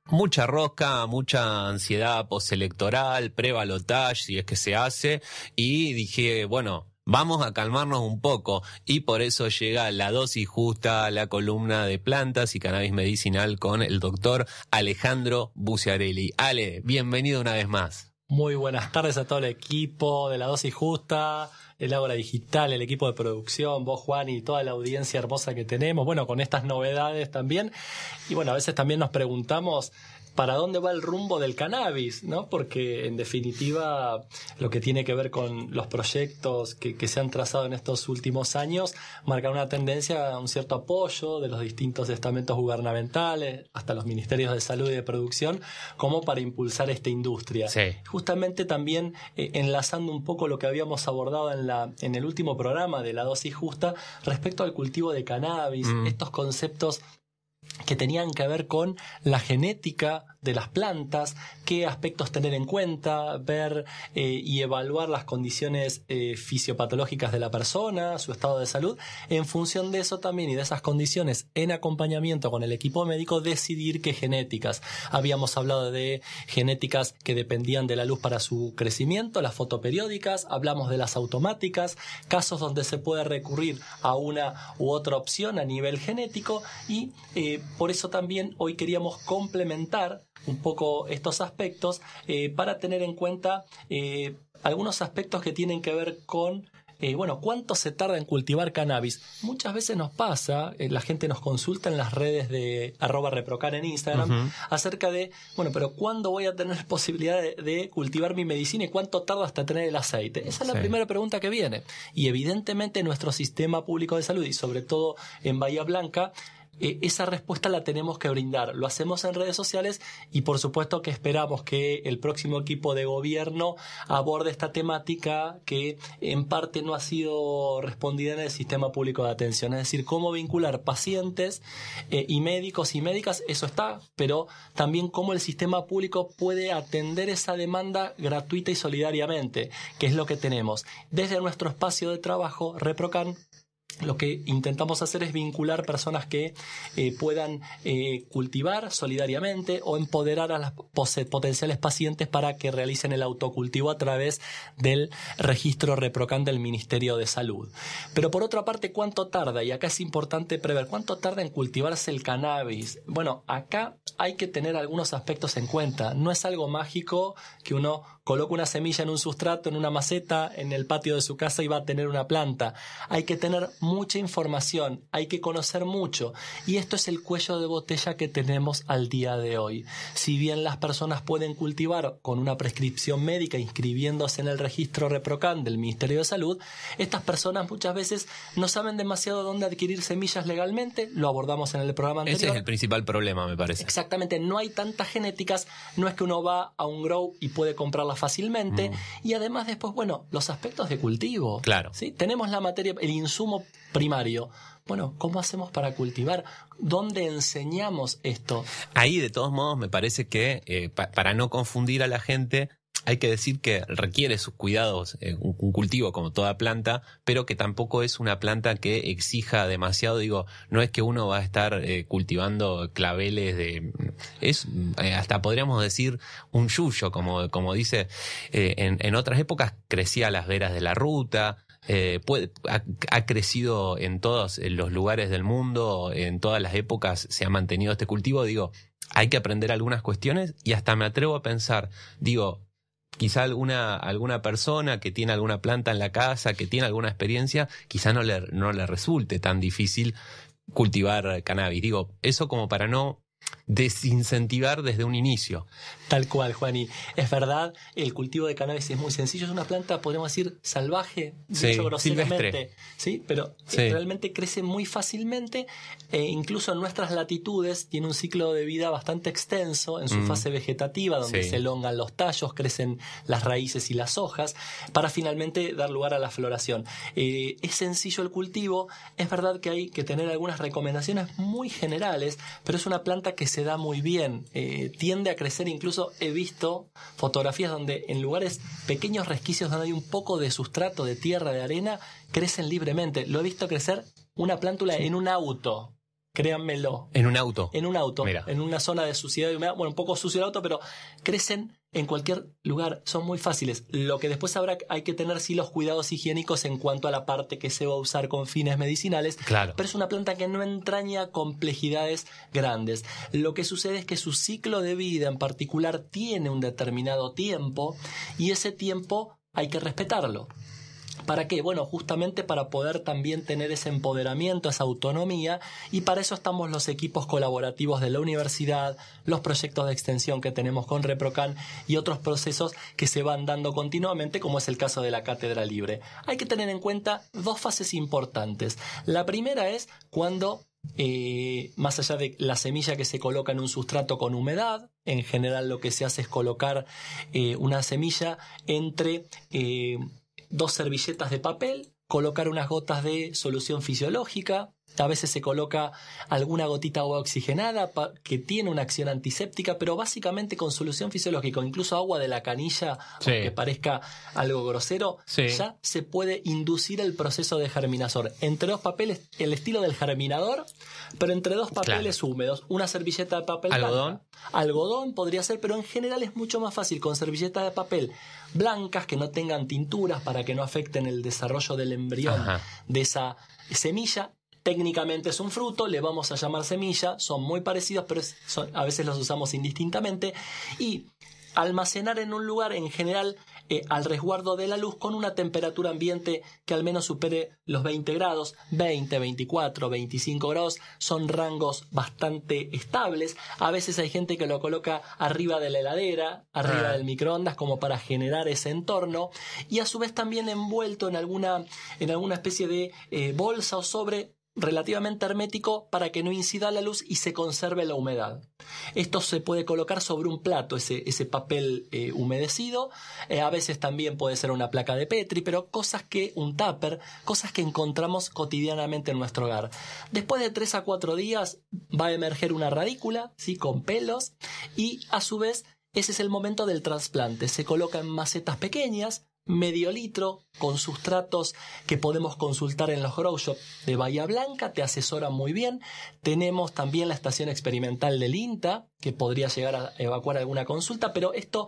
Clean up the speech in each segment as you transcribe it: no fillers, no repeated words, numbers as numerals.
mucha rosca, mucha ansiedad postelectoral, pre-balotage, si es que se hace, y dije, bueno, vamos a calmarnos un poco, y por eso llega La Dosis Justa, la columna de plantas y cannabis medicinal con el doctor Alejandro Buciarelli. Ale, bienvenido una vez más. Muy buenas tardes a todo el equipo de La Dosis Justa, el Ágora Digital, el equipo de producción, vos, Juan, y toda la audiencia hermosa que tenemos, bueno, con estas novedades también. Y bueno, a veces también nos preguntamos para dónde va el rumbo del cannabis, ¿no? Porque en definitiva lo que tiene que ver con los proyectos que se han trazado en estos últimos años marcan una tendencia a un cierto apoyo de los distintos estamentos gubernamentales, hasta los ministerios de salud y de producción, como para impulsar esta industria. Sí. Justamente también enlazando un poco lo que habíamos abordado en el último programa de La Dosis Justa respecto al cultivo de cannabis, estos conceptos que tenían que ver con la genética de las plantas, qué aspectos tener en cuenta, ver y evaluar las condiciones fisiopatológicas de la persona, su estado de salud. En función de eso también y de esas condiciones, en acompañamiento con el equipo médico, decidir qué genéticas. Habíamos hablado de genéticas que dependían de la luz para su crecimiento, las fotoperiódicas, hablamos de las automáticas, casos donde se puede recurrir a una u otra opción a nivel genético, y por eso también hoy queríamos complementar un poco estos aspectos para tener en cuenta algunos aspectos que tienen que ver con ¿cuánto se tarda en cultivar cannabis? Muchas veces nos pasa, la gente nos consulta en las redes de @reprocan en Instagram acerca de, pero ¿cuándo voy a tener posibilidad de cultivar mi medicina y cuánto tarda hasta tener el aceite? Esa es la primera pregunta que viene. Y evidentemente nuestro sistema público de salud, y sobre todo en Bahía Blanca, esa respuesta la tenemos que brindar. Lo hacemos en redes sociales y por supuesto que esperamos que el próximo equipo de gobierno aborde esta temática que en parte no ha sido respondida en el sistema público de atención. Es decir, cómo vincular pacientes y médicos y médicas, eso está, pero también cómo el sistema público puede atender esa demanda gratuita y solidariamente, que es lo que tenemos. Desde nuestro espacio de trabajo, Reprocan, lo que intentamos hacer es vincular personas que puedan cultivar solidariamente o empoderar a las potenciales pacientes para que realicen el autocultivo a través del registro Reprocan del Ministerio de Salud. Pero por otra parte, ¿cuánto tarda? Y acá es importante prever, ¿cuánto tarda en cultivarse el cannabis? Bueno, acá hay que tener algunos aspectos en cuenta. No es algo mágico que uno coloca una semilla en un sustrato, en una maceta, en el patio de su casa y va a tener una planta. Hay que tener mucha información, hay que conocer mucho, y esto es el cuello de botella que tenemos al día de hoy. Si bien las personas pueden cultivar con una prescripción médica inscribiéndose en el registro Reprocan del Ministerio de Salud, estas personas muchas veces no saben demasiado dónde adquirir semillas legalmente. Lo abordamos en el programa anterior. Ese es el principal problema, me parece. Exactamente, no hay tantas genéticas, no es que uno va a un grow y puede comprarlas fácilmente, y además después, los aspectos de cultivo. Claro. ¿Sí? Tenemos la materia, el insumo primario. ¿Cómo hacemos para cultivar? ¿Dónde enseñamos esto? Ahí, de todos modos, me parece que para no confundir a la gente, hay que decir que requiere sus cuidados un cultivo como toda planta, pero que tampoco es una planta que exija demasiado. Digo, no es que uno va a estar cultivando claveles es hasta podríamos decir un yuyo, como dice. En otras épocas crecía a las veras de la ruta. Ha crecido en todos los lugares del mundo, en todas las épocas se ha mantenido este cultivo. Digo, hay que aprender algunas cuestiones y hasta me atrevo a pensar, quizá alguna persona que tiene alguna planta en la casa, que tiene alguna experiencia, quizá no le resulte tan difícil cultivar cannabis. Digo, eso como para no desincentivar desde un inicio. Tal cual, Juani. Es verdad, el cultivo de cannabis es muy sencillo. Es una planta, podríamos decir, salvaje, dicho groseramente. Silvestre. Sí, pero realmente crece muy fácilmente. Incluso en nuestras latitudes tiene un ciclo de vida bastante extenso en su fase vegetativa, donde se elongan los tallos, crecen las raíces y las hojas, para finalmente dar lugar a la floración. Es sencillo el cultivo. Es verdad que hay que tener algunas recomendaciones muy generales, pero es una planta que se da muy bien. Tiende a crecer, incluso he visto fotografías donde en lugares pequeños resquicios donde hay un poco de sustrato, de tierra, de arena, crecen libremente. Lo he visto crecer una plántula en un auto. créanmelo. ¿En un auto? En un auto, Mira. en una zona de suciedad y humedad. Bueno, un poco sucio el auto, pero crecen en cualquier lugar, son muy fáciles. Lo que después hay que tener sí los cuidados higiénicos en cuanto a la parte que se va a usar con fines medicinales. Claro. Pero es una planta que no entraña complejidades grandes. Lo que sucede es que su ciclo de vida en particular tiene un determinado tiempo y ese tiempo hay que respetarlo. ¿Para qué? Bueno, justamente para poder también tener ese empoderamiento, esa autonomía, y para eso estamos los equipos colaborativos de la universidad, los proyectos de extensión que tenemos con ReproCan y otros procesos que se van dando continuamente, como es el caso de la Cátedra Libre. Hay que tener en cuenta dos fases importantes. La primera es cuando más allá de la semilla que se coloca en un sustrato con humedad, en general lo que se hace es colocar una semilla entre dos servilletas de papel, colocar unas gotas de solución fisiológica, a veces se coloca alguna gotita de agua oxigenada que tiene una acción antiséptica, pero básicamente con solución fisiológica, incluso agua de la canilla, sí, aunque parezca algo grosero, sí, ya se puede inducir el proceso de germinación. Entre dos papeles, el estilo del germinador, pero entre dos papeles húmedos, una servilleta de papel ¿algodón? blanca. Algodón podría ser, pero en general es mucho más fácil con servilletas de papel blancas que no tengan tinturas para que no afecten el desarrollo del embrión de esa semilla. Técnicamente es un fruto, le vamos a llamar semilla, son muy parecidos, pero a veces los usamos indistintamente. Y almacenar en un lugar, en general, al resguardo de la luz, con una temperatura ambiente que al menos supere los 20 grados, 20, 24, 25 grados, son rangos bastante estables. A veces hay gente que lo coloca arriba de la heladera, arriba del microondas, como para generar ese entorno, y a su vez también envuelto en alguna especie de bolsa o sobre relativamente hermético para que no incida la luz y se conserve la humedad. Esto se puede colocar sobre un plato, ese papel humedecido. A veces también puede ser una placa de Petri, pero un tupper, cosas que encontramos cotidianamente en nuestro hogar. Después de 3 a 4 días va a emerger una radícula, ¿sí?, con pelos, y a su vez ese es el momento del trasplante. Se coloca en macetas pequeñas, medio litro, con sustratos que podemos consultar en los grow shop de Bahía Blanca, te asesoran muy bien. Tenemos también la estación experimental del INTA, que podría llegar a evacuar alguna consulta, pero esto,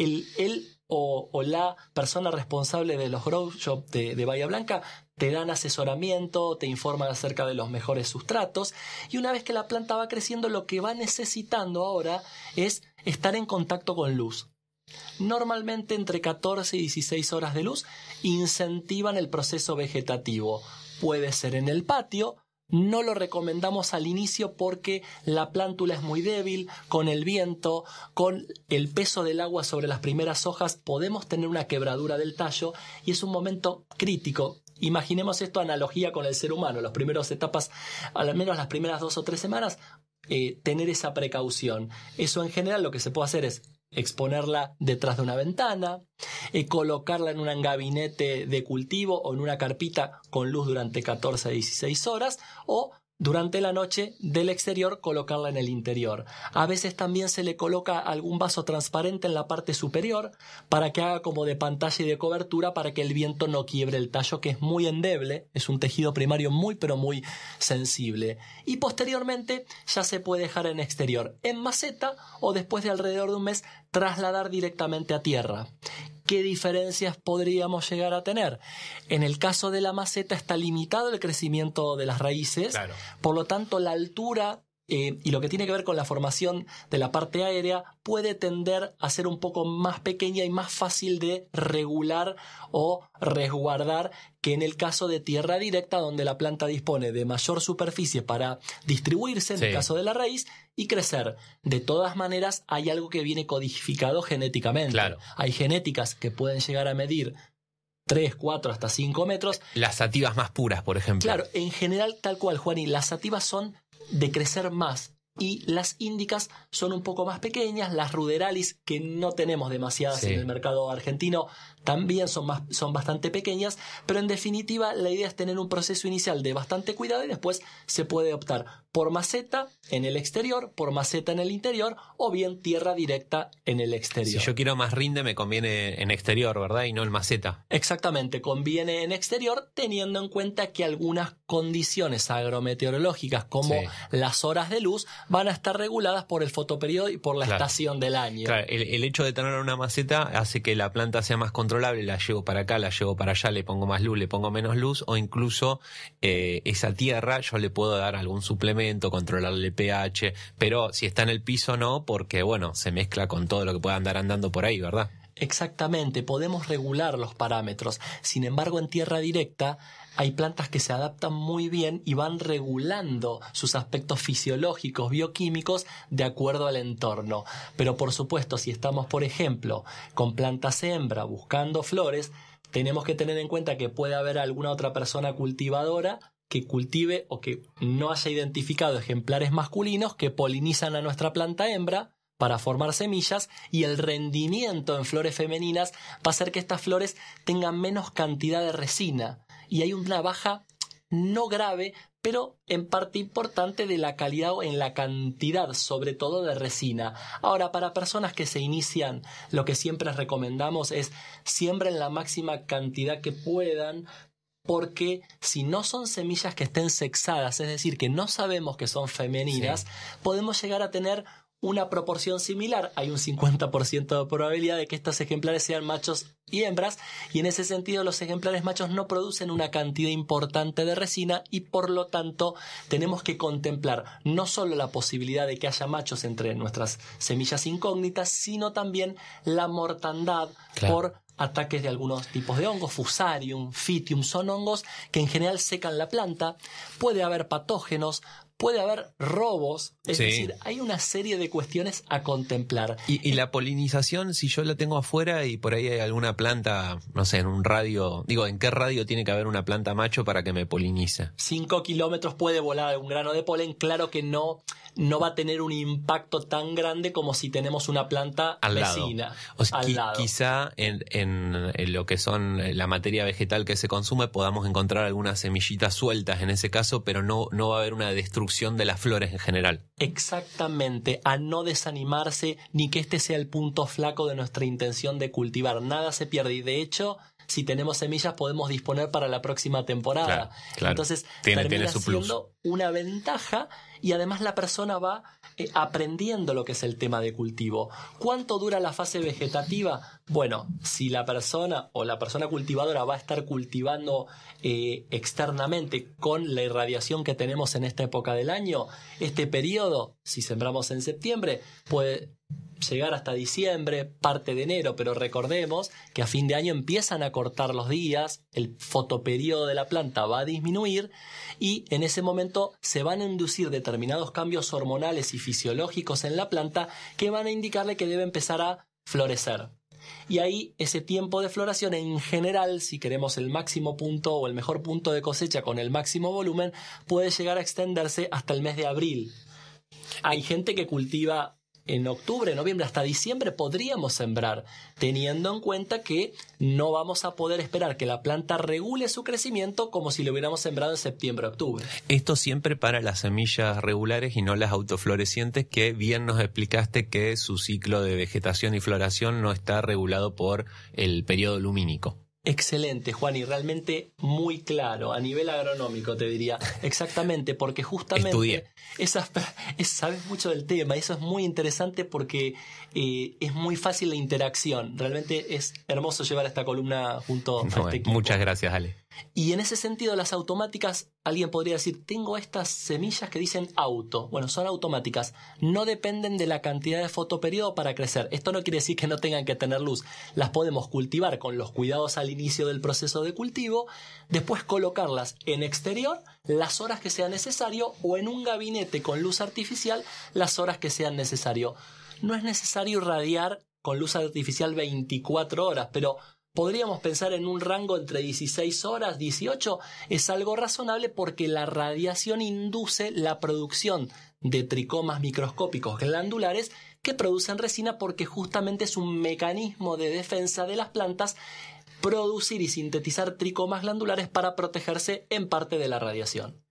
él o la persona responsable de los grow shop de Bahía Blanca te dan asesoramiento, te informan acerca de los mejores sustratos, y una vez que la planta va creciendo, lo que va necesitando ahora es estar en contacto con luz. Normalmente entre 14 y 16 horas de luz incentivan el proceso vegetativo. Puede ser en el patio. No lo recomendamos al inicio porque la plántula es muy débil. Con el viento, con el peso del agua sobre las primeras hojas, podemos tener una quebradura del tallo y es un momento crítico. Imaginemos esto analogía con el ser humano. Las primeras etapas, al menos las primeras 2 o 3 semanas, tener esa precaución. Eso en general lo que se puede hacer es exponerla detrás de una ventana, colocarla en un gabinete de cultivo o en una carpita con luz durante 14 a 16 horas, o durante la noche del exterior colocarla en el interior. A veces también se le coloca algún vaso transparente en la parte superior para que haga como de pantalla y de cobertura para que el viento no quiebre el tallo, que es muy endeble, es un tejido primario muy pero muy sensible. Y posteriormente ya se puede dejar en exterior, en maceta, o después de alrededor de un mes trasladar directamente a tierra. ¿Qué diferencias podríamos llegar a tener? En el caso de la maceta está limitado el crecimiento de las raíces, claro. Por lo tanto la altura y lo que tiene que ver con la formación de la parte aérea puede tender a ser un poco más pequeña y más fácil de regular o resguardar que en el caso de tierra directa, donde la planta dispone de mayor superficie para distribuirse, en el caso de la raíz, y crecer. De todas maneras, hay algo que viene codificado genéticamente. Claro. Hay genéticas que pueden llegar a medir 3, 4, hasta 5 metros. Las sativas más puras, por ejemplo. Claro, en general, tal cual, Juani, las sativas son de crecer más y las índicas son un poco más pequeñas. Las ruderalis, que no tenemos demasiadas en el mercado argentino, también son bastante pequeñas, pero en definitiva la idea es tener un proceso inicial de bastante cuidado y después se puede optar por maceta en el exterior, por maceta en el interior, o bien tierra directa en el exterior. Si yo quiero más rinde, me conviene en exterior, ¿verdad? Y no en maceta. Exactamente, conviene en exterior, teniendo en cuenta que algunas condiciones agrometeorológicas como las horas de luz van a estar reguladas por el fotoperiodo y por la estación del año. Claro, el hecho de tener una maceta hace que la planta sea más controlable, la llevo para acá, la llevo para allá, le pongo más luz, le pongo menos luz, o incluso esa tierra yo le puedo dar algún suplemento, controlarle el pH, pero si está en el piso no, porque bueno, se mezcla con todo lo que pueda andar andando por ahí, ¿verdad? Exactamente, podemos regular los parámetros. Sin embargo, en tierra directa hay plantas que se adaptan muy bien y van regulando sus aspectos fisiológicos, bioquímicos, de acuerdo al entorno. Pero por supuesto, si estamos, por ejemplo, con plantas hembra buscando flores, tenemos que tener en cuenta que puede haber alguna otra persona cultivadora que cultive o que no haya identificado ejemplares masculinos que polinizan a nuestra planta hembra para formar semillas, y el rendimiento en flores femeninas va a hacer que estas flores tengan menos cantidad de resina, y hay una baja no grave, pero en parte importante, de la calidad o en la cantidad, sobre todo de resina. Ahora, para personas que se inician, lo que siempre recomendamos es siembren la máxima cantidad que puedan, porque si no son semillas que estén sexadas, es decir, que no sabemos que son femeninas, podemos llegar a tener una proporción similar. Hay un 50% de probabilidad de que estos ejemplares sean machos y hembras, y en ese sentido los ejemplares machos no producen una cantidad importante de resina, y por lo tanto tenemos que contemplar no solo la posibilidad de que haya machos entre nuestras semillas incógnitas, sino también la mortandad por ataques de algunos tipos de hongos. Fusarium, Phytium, son hongos que en general secan la planta. Puede haber patógenos, puede haber robos, es decir, hay una serie de cuestiones a contemplar. Y la polinización, si yo la tengo afuera y por ahí hay alguna planta, no sé, en un radio, digo, ¿en qué radio tiene que haber una planta macho para que me polinice? 5 kilómetros puede volar algún grano de polen, claro que no va a tener un impacto tan grande como si tenemos una planta al vecina. Lado. O sea, quizá en lo que son la materia vegetal que se consume podamos encontrar algunas semillitas sueltas en ese caso, pero no va a haber una destrucción de las flores en general. Exactamente, a no desanimarse, ni que este sea el punto flaco de nuestra intención de cultivar. Nada se pierde, y de hecho, si tenemos semillas podemos disponer para la próxima temporada. Claro. Entonces termina siendo una ventaja, y además la persona va aprendiendo lo que es el tema de cultivo. ¿Cuánto dura la fase vegetativa? Bueno, si la persona o la persona cultivadora va a estar cultivando externamente con la irradiación que tenemos en esta época del año, este periodo, si sembramos en septiembre, puede llegar hasta diciembre, parte de enero, pero recordemos que a fin de año empiezan a cortar los días, el fotoperiodo de la planta va a disminuir, y en ese momento se van a inducir determinados cambios hormonales y fisiológicos en la planta que van a indicarle que debe empezar a florecer. Y ahí ese tiempo de floración, en general, si queremos el máximo punto o el mejor punto de cosecha con el máximo volumen, puede llegar a extenderse hasta el mes de abril. Hay gente que cultiva en octubre, noviembre, hasta diciembre podríamos sembrar, teniendo en cuenta que no vamos a poder esperar que la planta regule su crecimiento como si lo hubiéramos sembrado en septiembre, octubre. Esto siempre para las semillas regulares y no las autoflorecientes, que bien nos explicaste que su ciclo de vegetación y floración no está regulado por el periodo lumínico. Excelente, Juan, y realmente muy claro, a nivel agronómico te diría. Exactamente, porque justamente estudié. Sabes mucho del tema, eso es muy interesante porque es muy fácil la interacción. Realmente es hermoso llevar esta columna junto a este equipo. Muchas gracias, Ale. Y en ese sentido, las automáticas, alguien podría decir, tengo estas semillas que dicen auto. Bueno, son automáticas, no dependen de la cantidad de fotoperiodo para crecer. Esto no quiere decir que no tengan que tener luz. Las podemos cultivar con los cuidados al inicio del proceso de cultivo, después colocarlas en exterior las horas que sea necesario, o en un gabinete con luz artificial las horas que sean necesario. No es necesario irradiar con luz artificial 24 horas, pero podríamos pensar en un rango entre 16 horas, 18, es algo razonable porque la radiación induce la producción de tricomas microscópicos glandulares que producen resina, porque justamente es un mecanismo de defensa de las plantas producir y sintetizar tricomas glandulares para protegerse en parte de la radiación.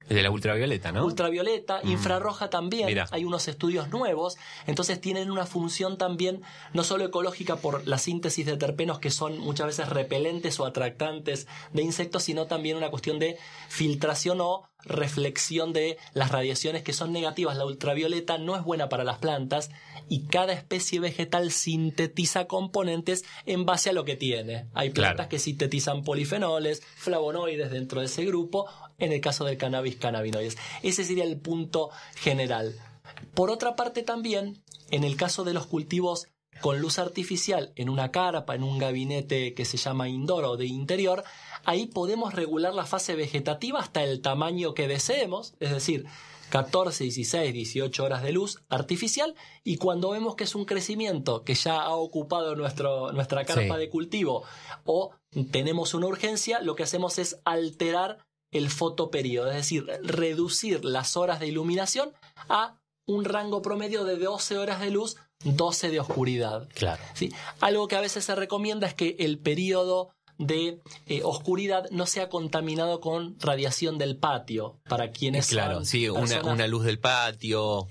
De la ultravioleta, ¿no? Ultravioleta, infrarroja también. Mirá. Hay unos estudios nuevos. Entonces tienen una función también, no solo ecológica por la síntesis de terpenos que son muchas veces repelentes o atractantes de insectos, sino también una cuestión de filtración o reflexión de las radiaciones que son negativas. La ultravioleta no es buena para las plantas y cada especie vegetal sintetiza componentes en base a lo que tiene. Hay plantas que sintetizan polifenoles, flavonoides dentro de ese grupo, en el caso del cannabis, cannabinoides. Ese sería el punto general. Por otra parte también, en el caso de los cultivos con luz artificial en una carpa, en un gabinete que se llama indoor o de interior, ahí podemos regular la fase vegetativa hasta el tamaño que deseemos, es decir, 14, 16, 18 horas de luz artificial, y cuando vemos que es un crecimiento que ya ha ocupado nuestra carpa de cultivo o tenemos una urgencia, lo que hacemos es alterar el fotoperíodo, es decir, reducir las horas de iluminación a un rango promedio de 12 horas de luz, 12 de oscuridad. Claro. ¿Sí? Algo que a veces se recomienda es que el periodo de oscuridad no sea contaminado con radiación del patio para quienes claro, sí, una luz del patio o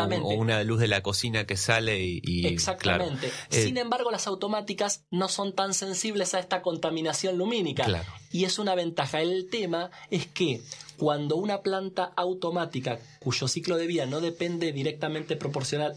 una luz de la cocina que sale y exactamente. Claro. Sin embargo, las automáticas no son tan sensibles a esta contaminación lumínica, claro. Y es una ventaja. El tema es que cuando una planta automática cuyo ciclo de vida no depende directamente proporcional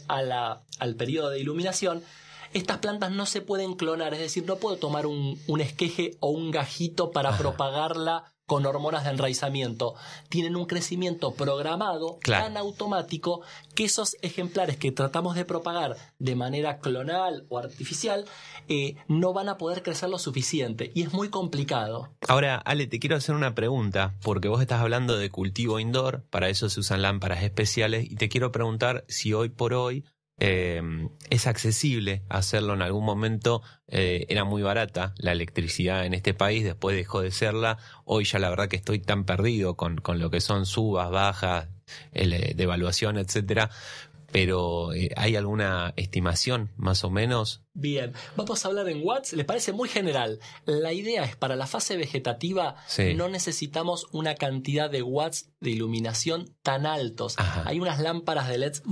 al periodo de iluminación, estas plantas no se pueden clonar, es decir, no puedo tomar un esqueje o un gajito para propagarla con hormonas de enraizamiento. Tienen un crecimiento programado tan automático que esos ejemplares que tratamos de propagar de manera clonal o artificial no van a poder crecer lo suficiente y es muy complicado. Ahora, Ale, te quiero hacer una pregunta, porque vos estás hablando de cultivo indoor, para eso se usan lámparas especiales, y te quiero preguntar si hoy por hoy es accesible hacerlo. En algún momento era muy barata la electricidad en este país, después dejó de serla. Hoy ya la verdad que estoy tan perdido con lo que son subas, bajas, devaluación, etcétera. Pero ¿hay alguna estimación más o menos? Bien, vamos a hablar en watts. Les parece muy general. La idea es, para la fase vegetativa no necesitamos una cantidad de watts de iluminación tan altos. Ajá. Hay unas lámparas de LEDs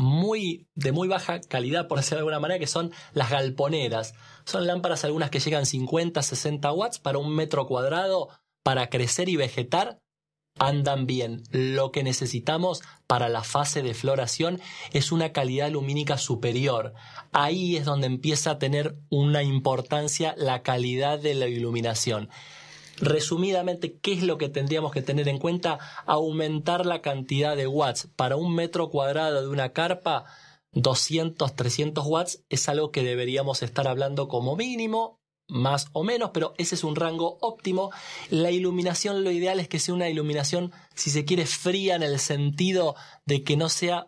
de muy baja calidad, por decirlo de alguna manera, que son las galponeras. Son lámparas algunas que llegan 50, 60 watts para 1 metro cuadrado. Para crecer y vegetar andan bien. Lo que necesitamos para la fase de floración es una calidad lumínica superior. Ahí es donde empieza a tener una importancia la calidad de la iluminación. Resumidamente, ¿qué es lo que tendríamos que tener en cuenta? Aumentar la cantidad de watts. Para 1 metro cuadrado de una carpa, 200, 300 watts es algo que deberíamos estar hablando como mínimo, más o menos, pero ese es un rango óptimo. La iluminación, lo ideal es que sea una iluminación, si se quiere, fría, en el sentido de que no sea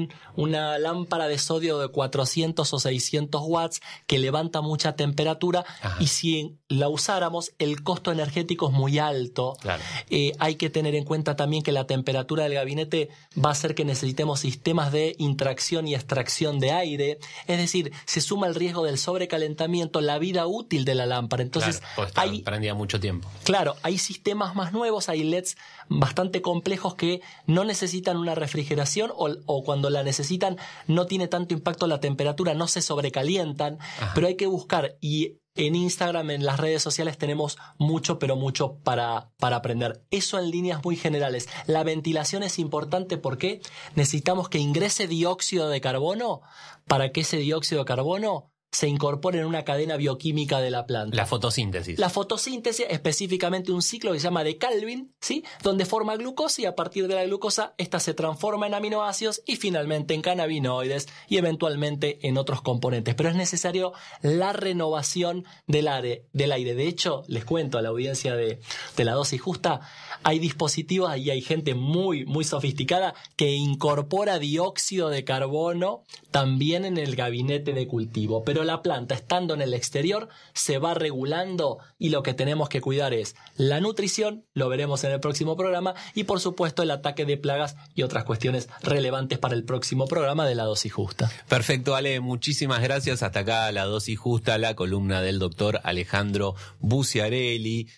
una lámpara de sodio de 400 o 600 watts que levanta mucha temperatura. Ajá. Y si la usáramos, el costo energético es muy alto. Claro. Hay que tener en cuenta también que la temperatura del gabinete va a hacer que necesitemos sistemas de intracción y extracción de aire, es decir, se suma el riesgo del sobrecalentamiento, la vida útil de la lámpara. Entonces, prendía mucho tiempo. Claro, hay sistemas más nuevos, hay LEDs bastante complejos que no necesitan una refrigeración o cuando la necesitan no tiene tanto impacto la temperatura, no se sobrecalientan. Ajá. Pero hay que buscar, y en Instagram, en las redes sociales tenemos mucho, pero mucho para aprender. Eso en líneas muy generales. La ventilación es importante porque necesitamos que ingrese dióxido de carbono para que ese dióxido de carbono se incorpora en una cadena bioquímica de la planta. La fotosíntesis. La fotosíntesis, específicamente un ciclo que se llama de Calvin, ¿sí? Donde forma glucosa y a partir de la glucosa esta se transforma en aminoácidos y finalmente en cannabinoides y eventualmente en otros componentes. Pero es necesario la renovación del aire. De hecho, les cuento a la audiencia de la dosis justa, hay dispositivos y hay gente muy, muy sofisticada que incorpora dióxido de carbono también en el gabinete de cultivo. Pero la planta, estando en el exterior, se va regulando y lo que tenemos que cuidar es la nutrición, lo veremos en el próximo programa, y por supuesto el ataque de plagas y otras cuestiones relevantes para el próximo programa de La Dosis Justa. Perfecto, Ale, muchísimas gracias. Hasta acá La Dosis Justa, la columna del doctor Alejandro Buciarelli.